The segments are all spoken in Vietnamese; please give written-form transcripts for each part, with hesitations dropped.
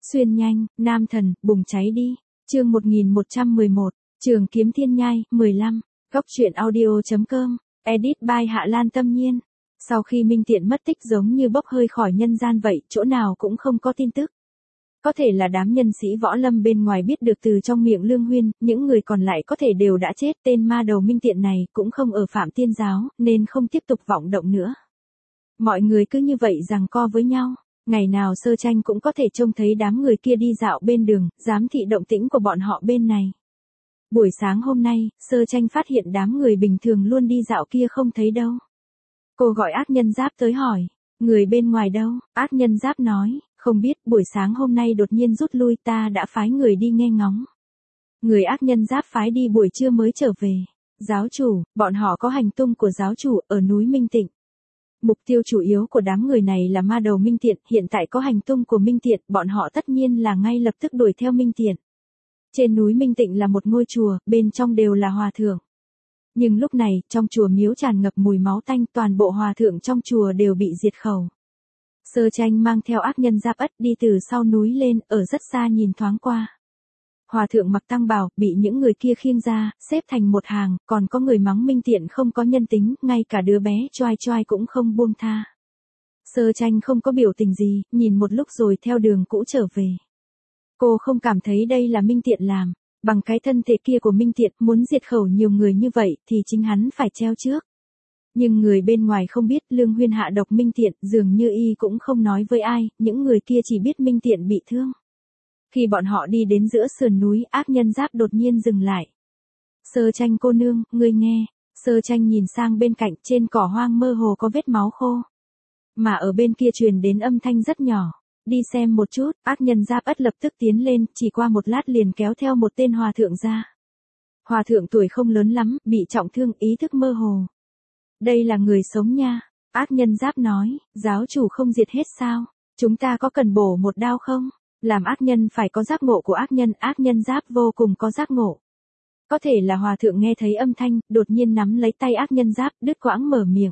Xuyên nhanh, nam thần, bùng cháy đi. Chương 1111, Trường Kiếm Thiên Nhai, 15. Góc truyện audio.com. Edit by Hạ Lan Tâm Nhiên. Sau khi Minh Tiện mất tích giống như bốc hơi khỏi nhân gian vậy, chỗ nào cũng không có tin tức. Có thể là đám nhân sĩ võ lâm bên ngoài biết được từ trong miệng Lương Huyên, những người còn lại có thể đều đã chết. Tên ma đầu Minh Tiện này cũng không ở Phạm Tiên Giáo, nên không tiếp tục vọng động nữa. Mọi người cứ như vậy giằng co với nhau. Ngày nào Sơ Tranh cũng có thể trông thấy đám người kia đi dạo bên đường, giám thị động tĩnh của bọn họ bên này. Buổi sáng hôm nay, Sơ Tranh phát hiện đám người bình thường luôn đi dạo kia không thấy đâu. Cô gọi Ác Nhân Giáp tới hỏi, người bên ngoài đâu? Ác Nhân Giáp nói, không biết, buổi sáng hôm nay đột nhiên rút lui, ta đã phái người đi nghe ngóng. Người Ác Nhân Giáp phái đi buổi trưa mới trở về. Giáo chủ, bọn họ có hành tung của giáo chủ ở núi Minh Tịnh. Mục tiêu chủ yếu của đám người này là ma đầu Minh Tiện, hiện tại có hành tung của Minh Tiện, bọn họ tất nhiên là ngay lập tức đuổi theo Minh Tiện. Trên núi Minh Tịnh là một ngôi chùa, bên trong đều là hòa thượng. Nhưng lúc này, trong chùa miếu tràn ngập mùi máu tanh, toàn bộ hòa thượng trong chùa đều bị diệt khẩu. Sơ Tranh mang theo Ác Nhân Giáp ất đi từ sau núi lên, ở rất xa nhìn thoáng qua. Hòa thượng mặc tăng bào, bị những người kia khiêng ra, xếp thành một hàng, còn có người mắng Minh Tiện không có nhân tính, ngay cả đứa bé choai choai cũng không buông tha. Sơ Tranh không có biểu tình gì, nhìn một lúc rồi theo đường cũ trở về. Cô không cảm thấy đây là Minh Tiện làm, bằng cái thân thể kia của Minh Tiện muốn diệt khẩu nhiều người như vậy thì chính hắn phải treo trước. Nhưng người bên ngoài không biết Lương Huyên hạ độc Minh Tiện, dường như y cũng không nói với ai, những người kia chỉ biết Minh Tiện bị thương. Khi bọn họ đi đến giữa sườn núi, Ác Nhân Giáp đột nhiên dừng lại. Sơ Tranh cô nương, ngươi nghe. Sơ Tranh nhìn sang bên cạnh, trên cỏ hoang mơ hồ có vết máu khô. Mà ở bên kia truyền đến âm thanh rất nhỏ. Đi xem một chút, Ác Nhân Giáp ất lập tức tiến lên, chỉ qua một lát liền kéo theo một tên hòa thượng ra. Hòa thượng tuổi không lớn lắm, bị trọng thương, ý thức mơ hồ. Đây là người sống nha. Ác Nhân Giáp nói, giáo chủ không diệt hết sao? Chúng ta có cần bổ một đao không? Làm ác nhân phải có giác ngộ của ác nhân, Ác Nhân Giáp vô cùng có giác ngộ. Có thể là hòa thượng nghe thấy âm thanh, đột nhiên nắm lấy tay Ác Nhân Giáp, đứt quãng mở miệng.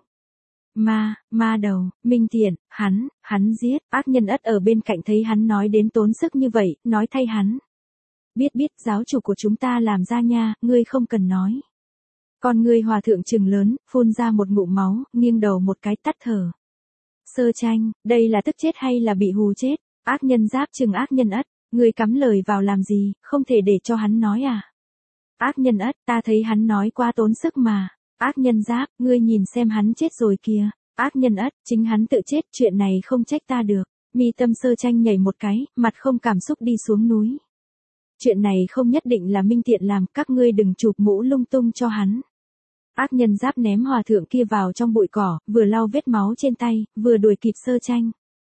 Ma đầu, Minh Tiện, hắn giết. Ác Nhân ất ở bên cạnh thấy hắn nói đến tốn sức như vậy, nói thay hắn. Biết giáo chủ của chúng ta làm ra nha, ngươi không cần nói. Con ngươi hòa thượng trừng lớn, phun ra một ngụm máu, nghiêng đầu một cái tắt thở. Sơ Tranh, đây là tức chết hay là bị hù chết? Ác Nhân Giáp trừng Ác Nhân ất, ngươi cắm lời vào làm gì, không thể để cho hắn nói à? Ác Nhân ất, ta thấy hắn nói quá tốn sức mà. Ác Nhân Giáp, ngươi nhìn xem hắn chết rồi kìa. Ác Nhân ất, chính hắn tự chết, chuyện này không trách ta được. Mi tâm Sơ Tranh nhảy một cái, mặt không cảm xúc đi xuống núi. Chuyện này không nhất định là Minh Tiện làm, các ngươi đừng chụp mũ lung tung cho hắn. Ác Nhân Giáp ném hòa thượng kia vào trong bụi cỏ, vừa lau vết máu trên tay, vừa đuổi kịp Sơ Tranh.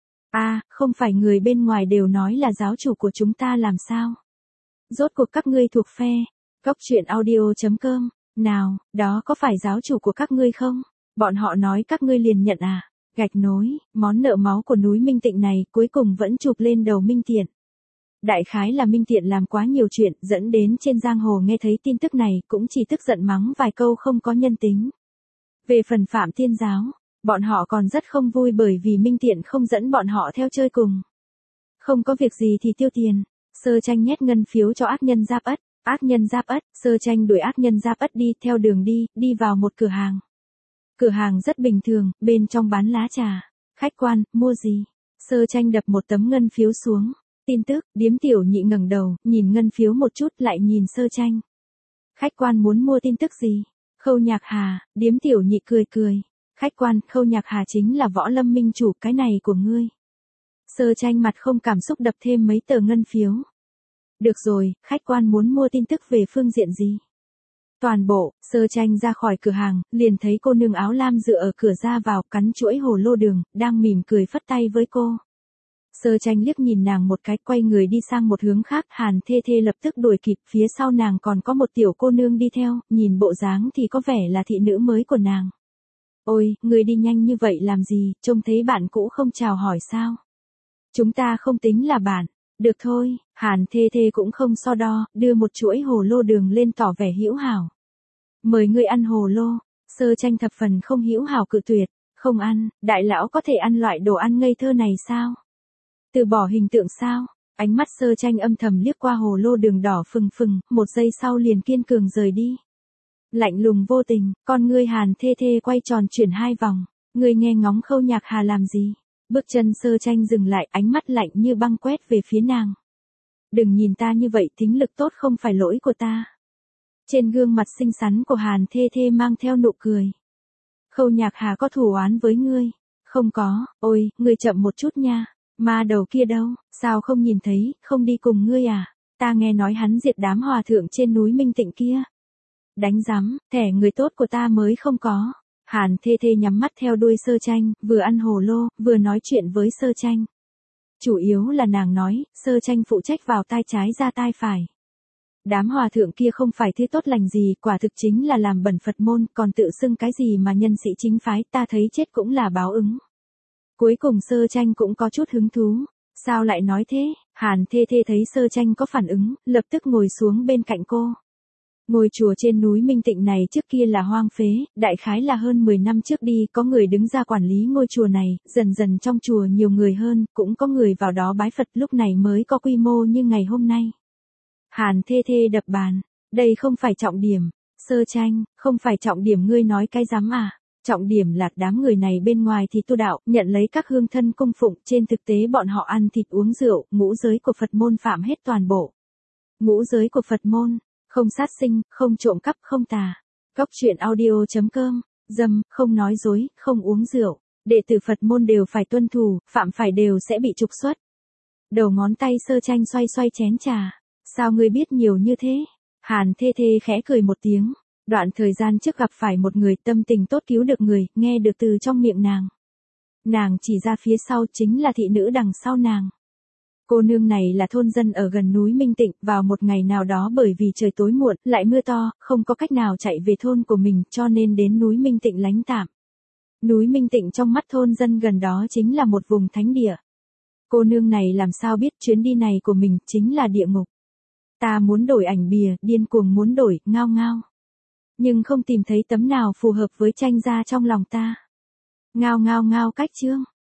Không phải người bên ngoài đều nói là giáo chủ của chúng ta làm sao? Rốt cuộc các ngươi thuộc phe. Góc truyện audio.com. Nào, đó có phải giáo chủ của các ngươi không? Bọn họ nói các ngươi liền nhận à? Gạch nối, món nợ máu của núi Minh Tịnh này cuối cùng vẫn chụp lên đầu Minh Tiện. Đại khái là Minh Tiện làm quá nhiều chuyện, dẫn đến trên giang hồ nghe thấy tin tức này cũng chỉ tức giận mắng vài câu không có nhân tính. Về phần Phạm Tiên Giáo, bọn họ còn rất không vui bởi vì Minh Tiện không dẫn bọn họ theo chơi cùng. Không có việc gì thì tiêu tiền. Sơ Tranh nhét ngân phiếu cho Ác Nhân Giáp ất. Ác Nhân Giáp ất, Sơ Tranh đuổi Ác Nhân Giáp ất đi, theo đường đi vào một cửa hàng. Cửa hàng rất bình thường, bên trong bán lá trà. Khách quan, mua gì? Sơ Tranh đập một tấm ngân phiếu xuống. Tin tức, Điếm Tiểu Nhị ngẩng đầu, nhìn ngân phiếu một chút lại nhìn Sơ Tranh. Khách quan muốn mua tin tức gì? Khâu Nhạc Hà. Điếm Tiểu Nhị cười. Khách quan, Khâu Nhạc Hà chính là Võ Lâm minh chủ, cái này của ngươi. Sơ Tranh mặt không cảm xúc đập thêm mấy tờ ngân phiếu. Được rồi, khách quan muốn mua tin tức về phương diện gì? Toàn bộ. Sơ Tranh ra khỏi cửa hàng, liền thấy cô nương áo lam dựa ở cửa ra vào, cắn chuỗi hồ lô đường, đang mỉm cười phất tay với cô. Sơ Tranh liếc nhìn nàng một cái, quay người đi sang một hướng khác, Hàn Thê Thê lập tức đuổi kịp, phía sau nàng còn có một tiểu cô nương đi theo, nhìn bộ dáng thì có vẻ là thị nữ mới của nàng. Ôi, người đi nhanh như vậy làm gì, trông thấy bạn cũ không chào hỏi sao? Chúng ta không tính là bạn. Được thôi, Hàn Thê Thê cũng không so đo, đưa một chuỗi hồ lô đường lên tỏ vẻ hữu hảo. Mời ngươi ăn hồ lô. Sơ Tranh thập phần không hữu hảo cự tuyệt. Không ăn, đại lão có thể ăn loại đồ ăn ngây thơ này sao? Từ bỏ hình tượng sao? Ánh mắt Sơ Tranh âm thầm liếc qua hồ lô đường đỏ phừng phừng, một giây sau liền kiên cường rời đi. Lạnh lùng vô tình, con ngươi Hàn Thê Thê quay tròn chuyển 2 vòng. Ngươi nghe ngóng Khâu Nhạc Hà làm gì? Bước chân Sơ Tranh dừng lại, ánh mắt lạnh như băng quét về phía nàng. Đừng nhìn ta như vậy, tính lực tốt không phải lỗi của ta. Trên gương mặt xinh xắn của Hàn Thê Thê mang theo nụ cười. Khâu Nhạc Hà có thù oán với ngươi? Không có, ôi, ngươi chậm một chút nha. Ma đầu kia đâu, sao không nhìn thấy, không đi cùng ngươi à? Ta nghe nói hắn diệt đám hòa thượng trên núi Minh Tịnh kia. Đánh rắm, thẻ người tốt của ta mới không có. Hàn Thê Thê nhắm mắt theo đuôi Sơ Tranh, vừa ăn hồ lô, vừa nói chuyện với Sơ Tranh. Chủ yếu là nàng nói, Sơ Tranh phụ trách vào tai trái ra tai phải. Đám hòa thượng kia không phải thứ tốt lành gì, quả thực chính là làm bẩn Phật môn, còn tự xưng cái gì mà nhân sĩ chính phái, ta thấy chết cũng là báo ứng. Cuối cùng Sơ Tranh cũng có chút hứng thú. Sao lại nói thế? Hàn Thê Thê thấy Sơ Tranh có phản ứng, lập tức ngồi xuống bên cạnh cô. Ngôi chùa trên núi Minh Tịnh này trước kia là hoang phế, đại khái là hơn 10 năm trước đi, có người đứng ra quản lý ngôi chùa này, dần dần trong chùa nhiều người hơn, cũng có người vào đó bái Phật, lúc này mới có quy mô như ngày hôm nay. Hàn Thê Thê đập bàn, đây không phải trọng điểm. Sơ Tranh, không phải trọng điểm, ngươi nói cái rắm à? Trọng điểm là đám người này bên ngoài thì tu đạo, nhận lấy các hương thân cung phụng, trên thực tế bọn họ ăn thịt uống rượu, ngũ giới của Phật môn phạm hết toàn bộ. Ngũ giới của Phật môn, không sát sinh, không trộm cắp, không tà. Cóc truyện audio.com, dâm, không nói dối, không uống rượu. Đệ tử Phật môn đều phải tuân thủ, phạm phải đều sẽ bị trục xuất. Đầu ngón tay Sơ Tranh xoay xoay chén trà. Sao ngươi biết nhiều như thế? Hàn Thê Thê khẽ cười một tiếng. Đoạn thời gian trước gặp phải một người tâm tình tốt cứu được người, nghe được từ trong miệng nàng. Nàng chỉ ra phía sau chính là thị nữ đằng sau nàng. Cô nương này là thôn dân ở gần núi Minh Tịnh, vào một ngày nào đó bởi vì trời tối muộn, lại mưa to, không có cách nào chạy về thôn của mình, cho nên đến núi Minh Tịnh lánh tạm. Núi Minh Tịnh trong mắt thôn dân gần đó chính là một vùng thánh địa. Cô nương này làm sao biết chuyến đi này của mình chính là địa ngục. Ta muốn đổi ảnh bìa, điên cuồng muốn đổi, ngao ngao. Nhưng không tìm thấy tấm nào phù hợp với Tranh ra trong lòng ta. Ngao ngao ngao cách chương.